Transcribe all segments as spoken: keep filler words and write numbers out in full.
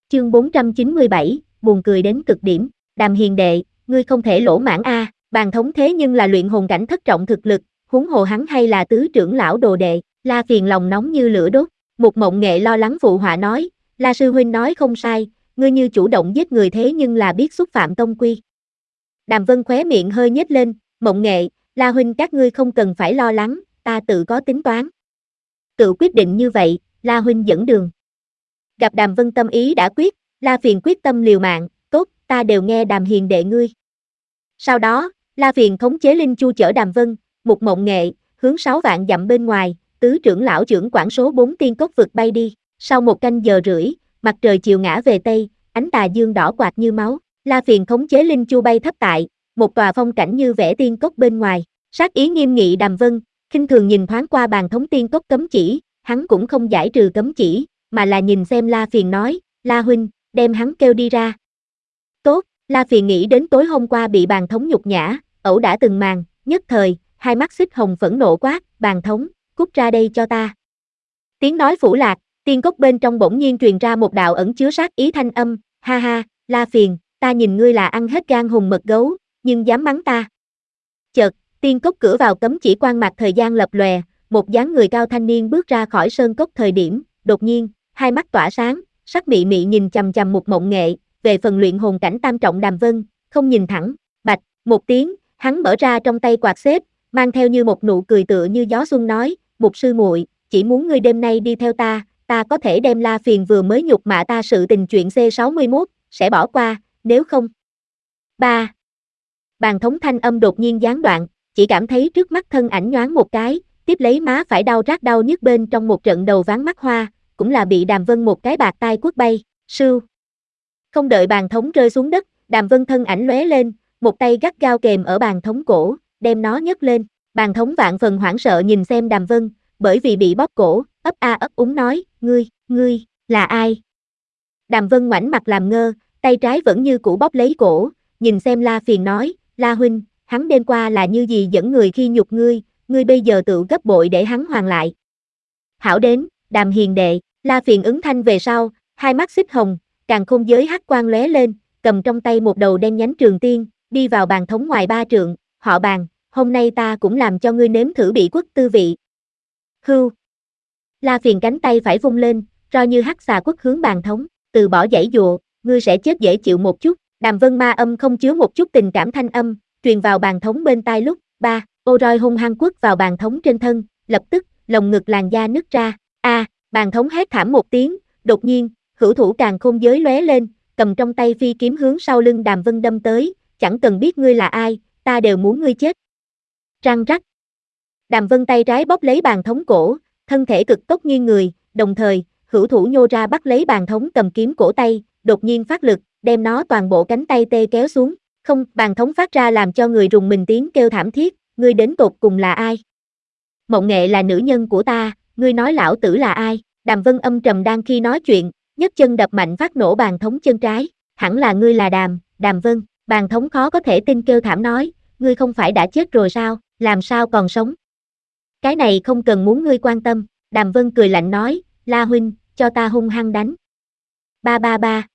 Chương bốn trăm chín mươi bảy, buồn cười đến cực điểm. Đàm hiền đệ, ngươi không thể lỗ mãn a, Bàn thống thế nhưng là luyện hồn cảnh thất trọng thực lực, huống hồ hắn hay là tứ trưởng lão đồ đệ. La Phiền lòng nóng như lửa đốt. Mục Mộng Nghệ lo lắng phụ họa nói, La sư huynh nói không sai, ngươi như chủ động giết người thế nhưng là biết xúc phạm tông quy. Đàm Vân khóe miệng hơi nhếch lên, Mộng Nghệ, La huynh các ngươi không cần phải lo lắng, ta tự có tính toán. Tự quyết định như vậy, La huynh dẫn đường. Gặp Đàm Vân tâm ý đã quyết, La Phiền quyết tâm liều mạng, tốt, ta đều nghe Đàm hiền đệ ngươi. Sau đó, La Phiền khống chế Linh Chu chở Đàm Vân, Mục Mộng Nghệ, hướng sáu vạn dặm bên ngoài, tứ trưởng lão trưởng quản số bốn tiên cốc vực bay đi. Sau một canh giờ rưỡi, mặt trời chiều ngã về tây, ánh tà dương đỏ quạt như máu. La Phiền khống chế Linh Chu bay thấp tại một tòa phong cảnh như vẽ tiên cốc bên ngoài. Sát ý nghiêm nghị Đàm Vân, khinh thường nhìn thoáng qua bàn thống tiên cốc cấm chỉ, hắn cũng không giải trừ cấm chỉ, mà là nhìn xem La Phiền nói, La huynh, đem hắn kêu đi ra. Tốt, La Phiền nghĩ đến tối hôm qua bị bàn thống nhục nhã, ẩu đả từng màn, nhất thời, hai mắt xích hồng phẫn nộ quát, bàn thống, cút ra đây cho ta. Tiếng nói phủ lạc, tiên cốc bên trong bỗng nhiên truyền ra một đạo ẩn chứa sát ý thanh âm, ha ha, La Phiền, ta nhìn ngươi là ăn hết gan hùm mật gấu, nhưng dám mắng ta. Chợt, tiên cốc cửa vào cấm chỉ quan mặt thời gian lập lòe, một dáng người cao thanh niên bước ra khỏi sơn cốc thời điểm, đột nhiên, hai mắt tỏa sáng, sắc mị mị nhìn chằm chằm Mục Mộng Nghệ, về phần luyện hồn cảnh tam trọng Đàm Vân, không nhìn thẳng, bạch, một tiếng, hắn mở ra trong tay quạt xếp, mang theo như một nụ cười tựa như gió xuân nói, Mục sư muội, chỉ muốn ngươi đêm nay đi theo ta, ta có thể đem La Phiền vừa mới nhục mạ ta sự tình chuyện C sáu mươi mốt, sẽ bỏ qua, nếu không. ba. Bàn thống thanh âm đột nhiên gián đoạn, chỉ cảm thấy trước mắt thân ảnh nhoáng một cái, tiếp lấy má phải đau rát đau nhức bên trong một trận đầu ván mắt hoa, cũng là bị Đàm Vân một cái bạt tai quất bay, sưu. Không đợi bàn thống rơi xuống đất, Đàm Vân thân ảnh lóe lên, một tay gắt gao kềm ở bàn thống cổ, đem nó nhấc lên. Bàn thống vạn phần hoảng sợ nhìn xem Đàm Vân, bởi vì bị bóp cổ, ấp a ấp úng nói, ngươi, ngươi, là ai? Đàm Vân ngoảnh mặt làm ngơ, tay trái vẫn như cũ bóp lấy cổ, nhìn xem La Phiền nói, La huynh, hắn đêm qua là như gì dẫn người khi nhục ngươi, ngươi bây giờ tự gấp bội để hắn hoàn lại. Hảo đến, Đàm hiền đệ, La Phiền ứng thanh về sau, hai mắt xích hồng, càn khôn giới hắc quang lóe lên, cầm trong tay một đầu đen nhánh trường tiên, đi vào bàn thống ngoài ba trượng, họ Bàn, hôm nay ta cũng làm cho ngươi nếm thử bị quất tư vị. Hưu. La Phiền cánh tay phải vung lên, ro như hắc xà quất hướng bàn thống, từ bỏ giãy dụa, ngươi sẽ chết dễ chịu một chút. Đàm Vân ma âm không chứa một chút tình cảm thanh âm, truyền vào bàn thống bên tai lúc, ba, ô roi hung hăng quất vào bàn thống trên thân, lập tức, lồng ngực làn da nứt ra, a, à, bàn thống hét thảm một tiếng, đột nhiên, hữu thủ càn khôn giới lóe lên, cầm trong tay phi kiếm hướng sau lưng Đàm Vân đâm tới, chẳng cần biết ngươi là ai, ta đều muốn ngươi chết. Răng rắc. Đàm Vân tay trái bóp lấy bàn thống cổ, thân thể cực tốc nghiêng người, đồng thời, hữu thủ nhô ra bắt lấy bàn thống cầm kiếm cổ tay, đột nhiên phát lực, đem nó toàn bộ cánh tay tê kéo xuống. Không, bàn thống phát ra làm cho người rùng mình tiếng kêu thảm thiết, ngươi đến tột cùng là ai? Mộng Nghệ là nữ nhân của ta, ngươi nói lão tử là ai? Đàm Vân âm trầm đang khi nói chuyện, nhấc chân đập mạnh phát nổ bàn thống chân trái, hẳn là ngươi là Đàm, Đàm Vân. Bàn thống khó có thể tin kêu thảm nói, ngươi không phải đã chết rồi sao, làm sao còn sống? Cái này không cần muốn ngươi quan tâm, Đàm Vân cười lạnh nói, La huynh, cho ta hung hăng đánh. Ba ba ba.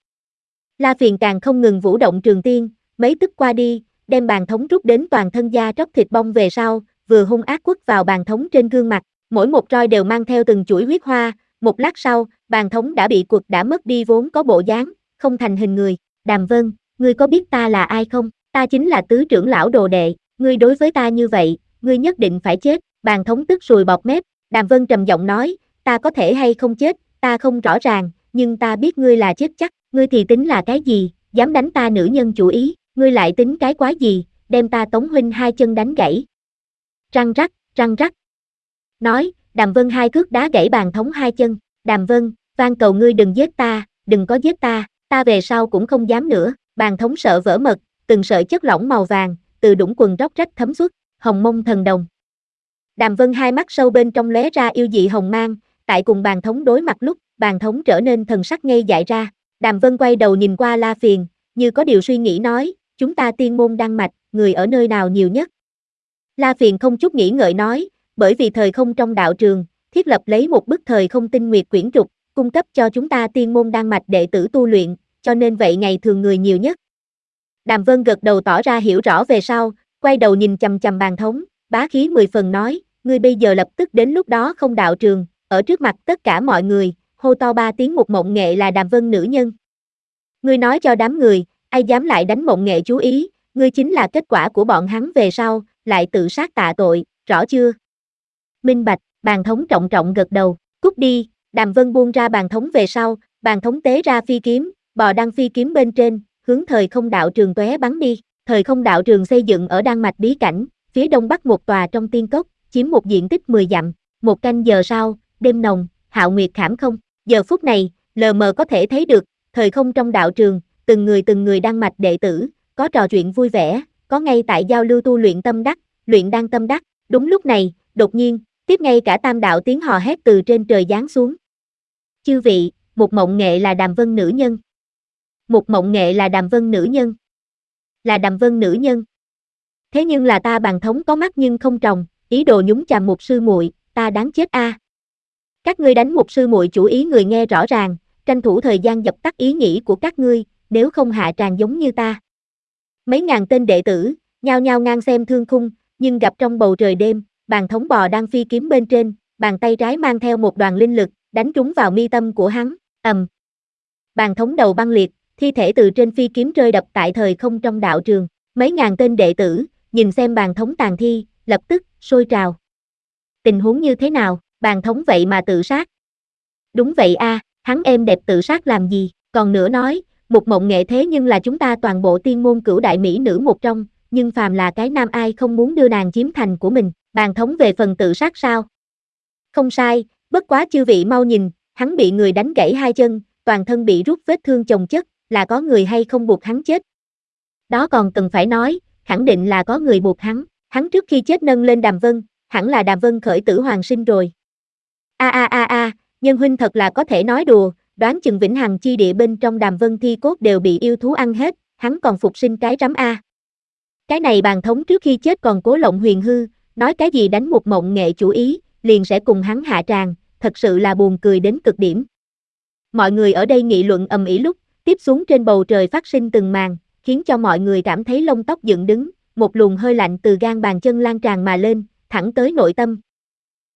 La Phiền càng không ngừng vũ động trường tiên, mấy tức qua đi, đem bàn thống rút đến toàn thân da tróc thịt bong về sau, vừa hung ác quất vào bàn thống trên gương mặt, mỗi một roi đều mang theo từng chuỗi huyết hoa, một lát sau, bàn thống đã bị quật đã mất đi vốn có bộ dáng, không thành hình người. Đàm Vân, ngươi có biết ta là ai không? Ta chính là tứ trưởng lão đồ đệ, ngươi đối với ta như vậy, ngươi nhất định phải chết. Bàn thống tức sùi bọt mép, Đàm Vân trầm giọng nói, ta có thể hay không chết, ta không rõ ràng, nhưng ta biết ngươi là chết chắc, ngươi thì tính là cái gì, dám đánh ta nữ nhân chủ ý, ngươi lại tính cái quái gì, đem ta Tống huynh hai chân đánh gãy. Răng rắc, răng rắc. Nói, Đàm Vân hai cước đá gãy bàn thống hai chân, Đàm Vân, van cầu ngươi đừng giết ta, đừng có giết ta, ta về sau cũng không dám nữa. Bàn thống sợ vỡ mật, từng sợi chất lỏng màu vàng, từ đũng quần róc rách thấm xuất, hồng mông thần đồng. Đàm Vân hai mắt sâu bên trong lóe ra yêu dị hồng mang, tại cùng bàn thống đối mặt lúc, bàn thống trở nên thần sắc ngây dại ra. Đàm Vân quay đầu nhìn qua La Phiền, như có điều suy nghĩ nói, chúng ta tiên môn đăng mạch, người ở nơi nào nhiều nhất? La Phiền không chút nghĩ ngợi nói, bởi vì thời không trong đạo trường, thiết lập lấy một bức thời không tinh nguyệt quyển trục, cung cấp cho chúng ta tiên môn đan mạch đệ tử tu luyện, cho nên vậy ngày thường người nhiều nhất. Đàm Vân gật đầu tỏ ra hiểu rõ về sau, quay đầu nhìn chằm chằm Bàn Thống, bá khí mười phần nói, ngươi bây giờ lập tức đến lúc đó không đạo trường, ở trước mặt tất cả mọi người, hô to ba tiếng một Mộng Nghệ là Đàm Vân nữ nhân. Ngươi nói cho đám người, ai dám lại đánh Mộng Nghệ chú ý, ngươi chính là kết quả của bọn hắn về sau, lại tự sát tạ tội, rõ chưa? Minh bạch, Bàn Thống trọng trọng gật đầu, cút đi, Đàm Vân buông ra Bàn Thống về sau, Bàn Thống tế ra phi kiếm, bò đăng phi kiếm bên trên, hướng thời không đạo trường tóe bắn đi. Thời không đạo trường xây dựng ở Đan Mạch bí cảnh, phía đông bắc một tòa trong tiên cốc, chiếm một diện tích mười dặm. Một canh giờ sau, đêm nồng, hạo nguyệt khảm không. Giờ phút này, lờ mờ có thể thấy được, thời không trong đạo trường, từng người từng người Đan Mạch đệ tử, có trò chuyện vui vẻ, có ngay tại giao lưu tu luyện tâm đắc, luyện đan tâm đắc. Đúng lúc này, đột nhiên, tiếp ngay cả tam đạo tiếng hò hét từ trên trời giáng xuống. Chư vị, một Mộng Nghệ là Đàm Vân nữ nhân. Một Mộng Nghệ là Đàm Vân nữ nhân. Là Đàm Vân nữ nhân. Thế nhưng là ta Bàn Thống có mắt nhưng không tròng, ý đồ nhúng chàm một sư muội, ta đáng chết a. À. Các ngươi đánh một sư muội chủ ý người nghe rõ ràng, tranh thủ thời gian dập tắt ý nghĩ của các ngươi, nếu không hạ tràng giống như ta. Mấy ngàn tên đệ tử, nhao nhao ngang xem thương khung, nhưng gặp trong bầu trời đêm, Bàn Thống bò đang phi kiếm bên trên, bàn tay trái mang theo một đoàn linh lực, đánh trúng vào mi tâm của hắn, ầm. Bàn Thống đầu băng liệt, thi thể từ trên phi kiếm rơi đập tại thời không trong đạo trường, mấy ngàn tên đệ tử, nhìn xem Bàn Thống tàn thi, lập tức, sôi trào. Tình huống như thế nào, Bàn Thống vậy mà tự sát? Đúng vậy a, à, hắn êm đẹp tự sát làm gì, còn nữa nói, một Mộng Nghệ thế nhưng là chúng ta toàn bộ tiên môn cửu đại mỹ nữ một trong, nhưng phàm là cái nam ai không muốn đưa nàng chiếm thành của mình, Bàn Thống về phần tự sát sao? Không sai, bất quá chư vị mau nhìn, hắn bị người đánh gãy hai chân, toàn thân bị rút vết thương chồng chất, là có người hay không buộc hắn chết? Đó còn cần phải nói, khẳng định là có người buộc hắn, hắn trước khi chết nâng lên Đàm Vân, hẳn là Đàm Vân khởi tử hoàng sinh rồi. A a a a, nhân huynh thật là có thể nói đùa, đoán chừng vĩnh hằng chi địa bên trong Đàm Vân thi cốt đều bị yêu thú ăn hết, hắn còn phục sinh cái rắm a. Cái này Bàn Thống trước khi chết còn cố lộng huyền hư, nói cái gì đánh một Mộng Nghệ chủ ý, liền sẽ cùng hắn hạ tràng, thật sự là buồn cười đến cực điểm. Mọi người ở đây nghị luận ầm ĩ lúc, tiếp xuống trên bầu trời phát sinh từng màn, khiến cho mọi người cảm thấy lông tóc dựng đứng, một luồng hơi lạnh từ gan bàn chân lan tràn mà lên, thẳng tới nội tâm,